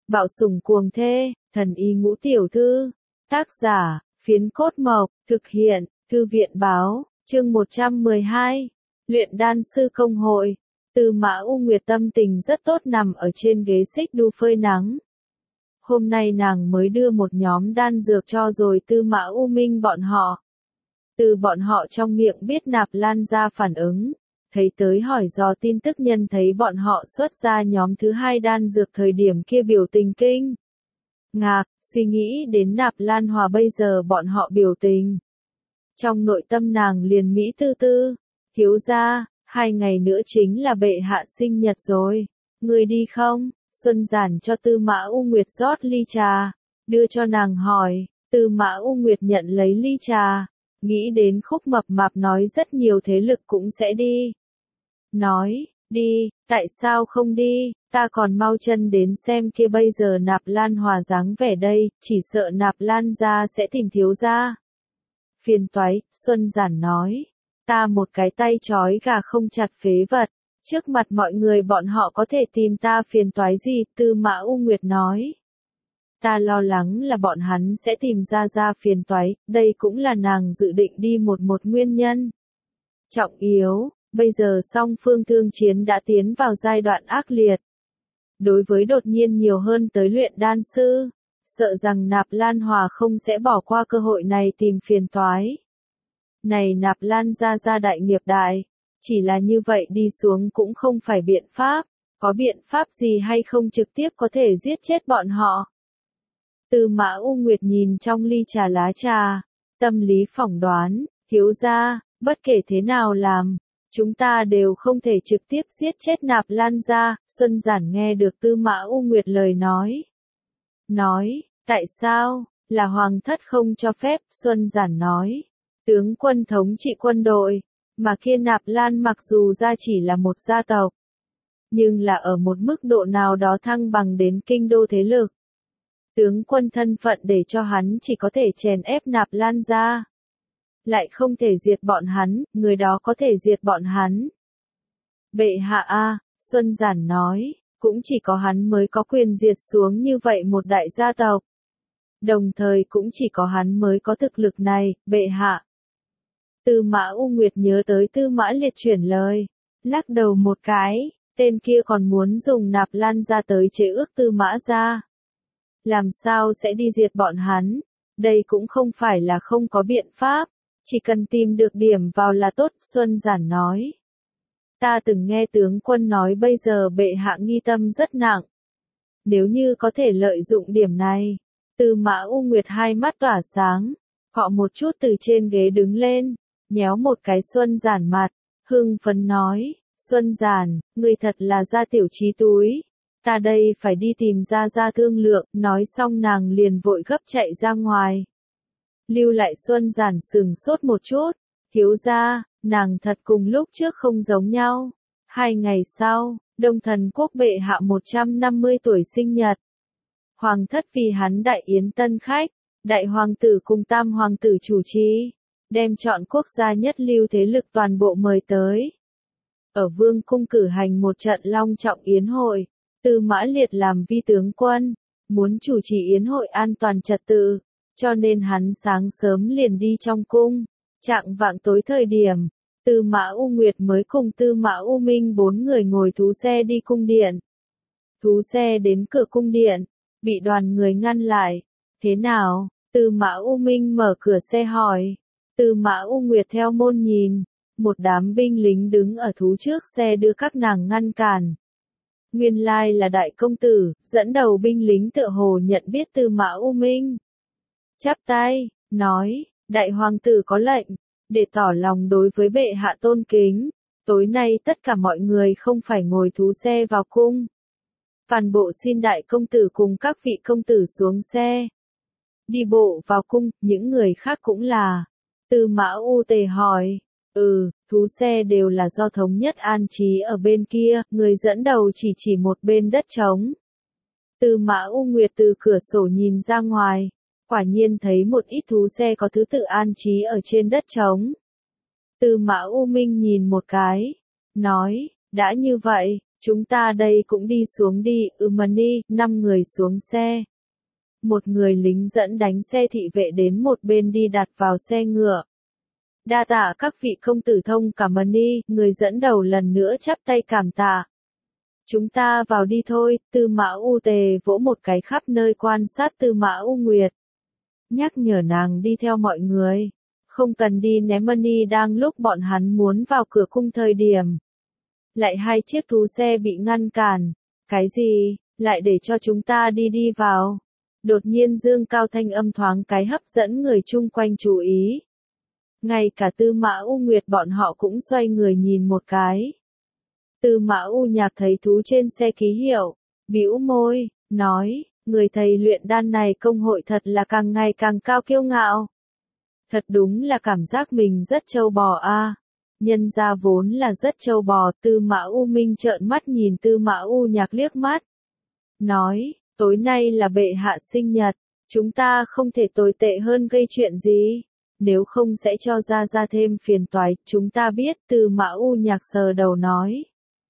Bạo sủng cuồng thê, thần y ngũ tiểu thư. Tác giả, Phiến Cốt Mộc, thực hiện, Thư viện báo, chương 112. Luyện đan sư công hội. Tư Mã U Nguyệt tâm tình rất tốt nằm ở trên ghế xích đu phơi nắng. Hôm nay nàng mới đưa một nhóm đan dược cho rồi Tư Mã U Minh bọn họ. Từ bọn họ trong miệng biết Nạp Lan ra phản ứng. Thấy tới hỏi dò tin tức nhân thấy bọn họ xuất ra nhóm thứ hai đan dược thời điểm kia biểu tình kinh ngạc, suy nghĩ đến Nạp Lan Hòa bây giờ bọn họ biểu tình. Trong nội tâm nàng liền mỹ tư tư, thiếu gia, 2 ngày nữa chính là bệ hạ sinh nhật rồi, người đi không? Xuân Giản cho Tư Mã U Nguyệt rót ly trà, đưa cho nàng hỏi, Tư Mã U Nguyệt nhận lấy ly trà, nghĩ đến Khúc Mập Mạp nói rất nhiều thế lực cũng sẽ đi. Nói, đi, tại sao không đi, ta còn mau chân đến xem kia bây giờ Nạp Lan Hòa dáng vẻ đây, chỉ sợ Nạp Lan gia sẽ tìm thiếu gia. Phiền toái, Xuân Giản nói, ta một cái tay trói gà không chặt phế vật, trước mặt mọi người bọn họ có thể tìm ta phiền toái gì, Tư Mã U Nguyệt nói. Ta lo lắng là bọn hắn sẽ tìm ra phiền toái, đây cũng là nàng dự định đi một nguyên nhân. Trọng yếu. Bây giờ song phương thương chiến đã tiến vào giai đoạn ác liệt. Đối với đột nhiên nhiều hơn tới luyện đan sư, sợ rằng Nạp Lan Hòa không sẽ bỏ qua cơ hội này tìm phiền toái. Này Nạp Lan gia đại nghiệp đại, chỉ là như vậy đi xuống cũng không phải biện pháp, có biện pháp gì hay không trực tiếp có thể giết chết bọn họ. Tư Mã U Nguyệt nhìn trong ly trà lá trà, tâm lý phỏng đoán, thiếu gia, bất kể thế nào làm. Chúng ta đều không thể trực tiếp giết chết Nạp Lan gia, Xuân Giản nghe được Tư Mã U Nguyệt lời nói. Nói, tại sao, là Hoàng thất không cho phép, Xuân Giản nói. Tướng quân thống trị quân đội, mà kia Nạp Lan mặc dù ra chỉ là một gia tộc, nhưng là ở một mức độ nào đó thăng bằng đến kinh đô thế lực. Tướng quân thân phận để cho hắn chỉ có thể chèn ép Nạp Lan gia. Lại không thể diệt bọn hắn, người đó có thể diệt bọn hắn. Bệ hạ a, Xuân Giản nói, cũng chỉ có hắn mới có quyền diệt xuống như vậy một đại gia tộc. Đồng thời cũng chỉ có hắn mới có thực lực này, bệ hạ. Tư Mã U Nguyệt nhớ tới Tư Mã Liệt chuyển lời, lắc đầu một cái, tên kia còn muốn dùng Nạp Lan ra tới chế ước Tư Mã gia. Làm sao sẽ đi diệt bọn hắn, đây cũng không phải là không có biện pháp. Chỉ cần tìm được điểm vào là tốt, Xuân Giản nói. Ta từng nghe tướng quân nói bây giờ bệ hạ nghi tâm rất nặng. Nếu như có thể lợi dụng điểm này, Tư Mã U Nguyệt hai mắt tỏa sáng, cọ một chút từ trên ghế đứng lên, nhéo một cái Xuân Giản mặt, hưng phấn nói, Xuân Giản, ngươi thật là gia tiểu trí túi. Ta đây phải đi tìm ra thương lượng, nói xong nàng liền vội gấp chạy ra ngoài. Lưu lại Xuân Giản sừng sốt một chút, thiếu gia, nàng thật cùng lúc trước không giống nhau. 2 ngày sau, Đông Thần Quốc bệ hạ 150 tuổi sinh nhật. Hoàng thất vì hắn đại yến tân khách, đại hoàng tử cùng tam hoàng tử chủ trì, đem chọn quốc gia nhất lưu thế lực toàn bộ mời tới. Ở vương cung cử hành một trận long trọng yến hội, Tư Mã Liệt làm vi tướng quân, muốn chủ trì yến hội an toàn trật tự. Cho nên hắn sáng sớm liền đi trong cung, chạng vạng tối thời điểm, Tư Mã U Nguyệt mới cùng Tư Mã U Minh 4 người ngồi thú xe đi cung điện. Thú xe đến cửa cung điện, bị đoàn người ngăn lại. Thế nào? Tư Mã U Minh mở cửa xe hỏi. Tư Mã U Nguyệt theo môn nhìn, một đám binh lính đứng ở thú trước xe đưa các nàng ngăn cản. Nguyên lai là đại công tử, dẫn đầu binh lính tựa hồ nhận biết Tư Mã U Minh. Chắp tay, nói, đại hoàng tử có lệnh, để tỏ lòng đối với bệ hạ tôn kính, tối nay tất cả mọi người không phải ngồi thú xe vào cung. Toàn bộ xin đại công tử cùng các vị công tử xuống xe. Đi bộ vào cung, những người khác cũng là. Tư Mã U Tề hỏi, thú xe đều là do thống nhất an trí ở bên kia, người dẫn đầu chỉ một bên đất trống. Tư Mã U Nguyệt từ cửa sổ nhìn ra ngoài. Quả nhiên thấy một ít thú xe có thứ tự an trí ở trên đất trống. Tư Mã U Minh nhìn một cái, nói, đã như vậy, Chúng ta đây cũng đi xuống đi, Mani, 5 người xuống xe. Một người lính dẫn đánh xe thị vệ đến một bên đi đặt vào xe ngựa. Đa tạ các vị công tử thông cảm Mani, người dẫn đầu lần nữa chắp tay cảm tạ. Chúng ta vào đi thôi, Tư Mã U Tề vỗ một cái khắp nơi quan sát Tư Mã U Nguyệt. Nhắc nhở nàng đi theo mọi người. Không cần đi ném Mani đang lúc bọn hắn muốn vào cửa cung thời điểm. Lại 2 chiếc thú xe bị ngăn cản. Cái gì, lại để cho chúng ta đi vào. Đột nhiên dương cao thanh âm thoáng cái hấp dẫn người chung quanh chú ý. Ngay cả Tư Mã U Nguyệt bọn họ cũng xoay người nhìn một cái. Tư Mã U Nhạc thấy thú trên xe ký hiệu, bĩu môi, nói, người thầy luyện đan này công hội thật là càng ngày càng cao kiêu ngạo. Thật đúng là cảm giác mình rất trâu bò a. Nhân ra vốn là rất trâu bò, Tư Mã U Minh trợn mắt nhìn Tư Mã U Nhạc liếc mắt. Nói, tối nay là bệ hạ sinh nhật, chúng ta không thể tồi tệ hơn gây chuyện gì. Nếu không sẽ cho ra thêm phiền toái, chúng ta biết, Tư Mã U Nhạc sờ đầu nói.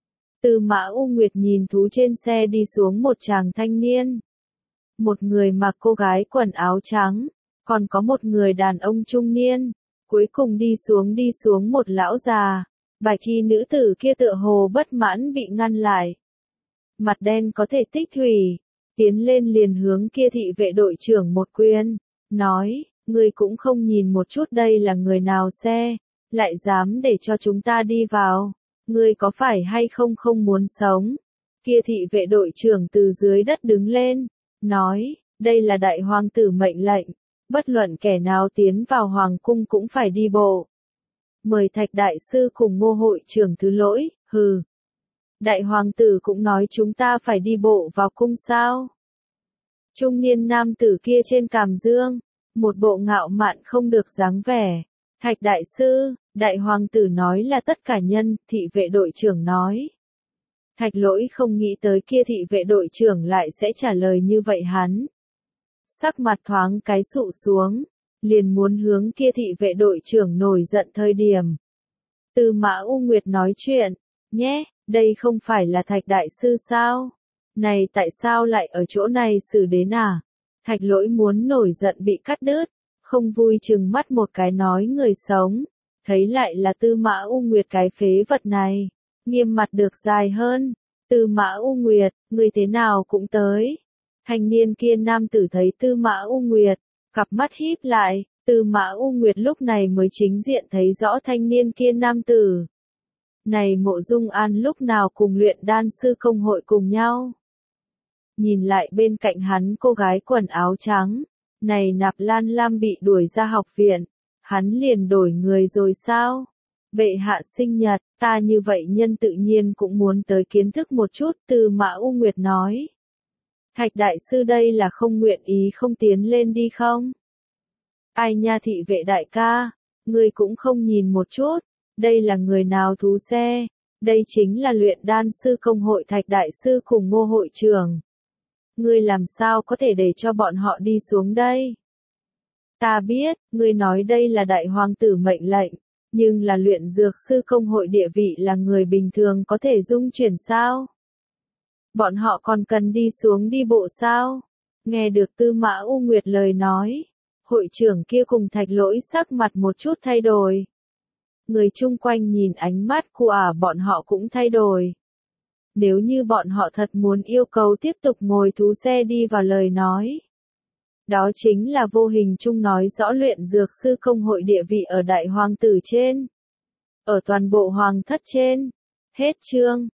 Tư Mã U Nguyệt nhìn thú trên xe đi xuống một chàng thanh niên. Một người mặc cô gái quần áo trắng, còn có một người đàn ông trung niên. Cuối cùng đi xuống một lão già. Bạch y nữ tử kia tựa hồ bất mãn bị ngăn lại. Mặt đen có thể tích thủy. Tiến lên liền hướng kia thị vệ đội trưởng một quyền. Nói, ngươi cũng không nhìn một chút đây là người nào xe. Lại dám để cho chúng ta đi vào. Ngươi có phải hay không muốn sống? Kia thị vệ đội trưởng từ dưới đất đứng lên. Nói, đây là đại hoàng tử mệnh lệnh. Bất luận kẻ nào tiến vào hoàng cung cũng phải đi bộ. Mời Thạch đại sư cùng Ngô hội trưởng thứ lỗi, hừ. Đại hoàng tử cũng nói chúng ta phải đi bộ vào cung sao? Trung niên nam tử kia trên càm dương, một bộ ngạo mạn không được dáng vẻ. Thạch đại sư, đại hoàng tử nói là tất cả nhân, thị vệ đội trưởng nói. Thạch lỗi không nghĩ tới kia thị vệ đội trưởng lại sẽ trả lời như vậy hắn. Sắc mặt thoáng cái sụ xuống, liền muốn hướng kia thị vệ đội trưởng nổi giận thời điểm. Tư Mã U Nguyệt nói chuyện, nhé, đây không phải là Thạch đại sư sao? Này tại sao lại ở chỗ này xử đến à? Thạch lỗi muốn nổi giận bị cắt đứt, không vui chừng mắt một cái nói người sống. Thấy lại là Tư Mã U Nguyệt cái phế vật này, nghiêm mặt được dài hơn. Tư Mã U Nguyệt, người thế nào cũng tới. Thanh niên kia nam tử thấy Tư Mã U Nguyệt, cặp mắt híp lại, Tư Mã U Nguyệt lúc này mới chính diện thấy rõ thanh niên kia nam tử. Này Mộ Dung An lúc nào cùng luyện đan sư công hội cùng nhau. Nhìn lại bên cạnh hắn cô gái quần áo trắng, này Nạp Lan Lam bị đuổi ra học viện, hắn liền đổi người rồi sao? Bệ hạ sinh nhật, ta như vậy nhân tự nhiên cũng muốn tới kiến thức một chút, Tư Mã U Nguyệt nói. Thạch đại sư đây là không nguyện ý không tiến lên đi không? Ai nha thị vệ đại ca, ngươi cũng không nhìn một chút, đây là người nào thú xe, đây chính là luyện đan sư công hội Thạch đại sư cùng Ngô hội trưởng. Ngươi làm sao có thể để cho bọn họ đi xuống đây? Ta biết, ngươi nói đây là đại hoàng tử mệnh lệnh, nhưng là luyện dược sư công hội địa vị là người bình thường có thể dung chuyển sao? Bọn họ còn cần đi xuống đi bộ sao? Nghe được Tư Mã U Nguyệt lời nói, hội trưởng kia cùng Thạch lỗi sắc mặt một chút thay đổi. Người chung quanh nhìn ánh mắt của bọn họ cũng thay đổi. Nếu như bọn họ thật muốn yêu cầu tiếp tục ngồi thú xe đi vào lời nói. Đó chính là vô hình chung nói rõ luyện dược sư công hội địa vị ở đại hoàng tử trên. Ở toàn bộ hoàng thất trên. Hết chương.